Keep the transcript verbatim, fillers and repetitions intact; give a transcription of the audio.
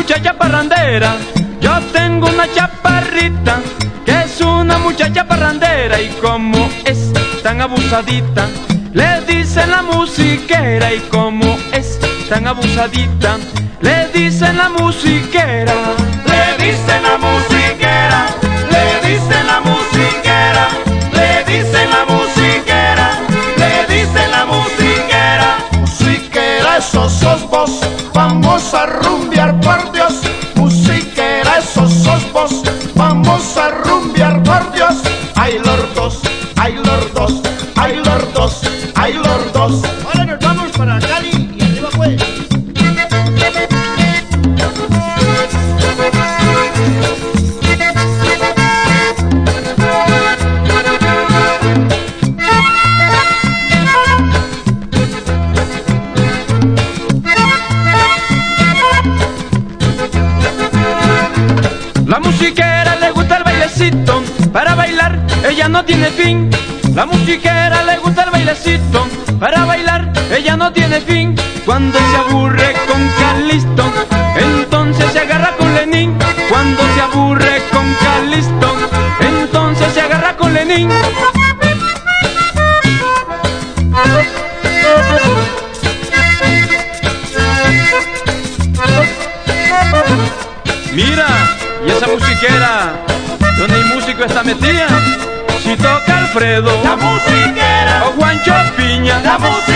muchacha parrandera. Yo tengo una chaparrita que es una muchacha parrandera, y como es tan abusadita, le dicen la musiquera. Y como es tan abusadita, le dicen la musiquera. Le dicen la musiquera, le dicen la musiquera, le dicen la musiquera, le dicen la musiquera. Musiquera, esos sos vos, vamos a rumbear por Dios. Musiquera, esos sos vos, vamos a rumbear por Dios. Ay, lordos, ay, lordos, ay, lordos, ay, lordos. Ahora nos vamos para Cali y arriba pues. La musiquera le gusta el bailecito, para bailar ella no tiene fin. La musiquera le gusta el bailecito, para bailar ella no tiene fin. Cuando se aburre con Calisto, entonces se agarra con Lenín. Cuando se aburre con Calisto, entonces se agarra con Lenín. Mira, y esa musiquera, donde el músico está metida, si toca Alfredo, La musiquera, o Juancho Piña, la musiquera.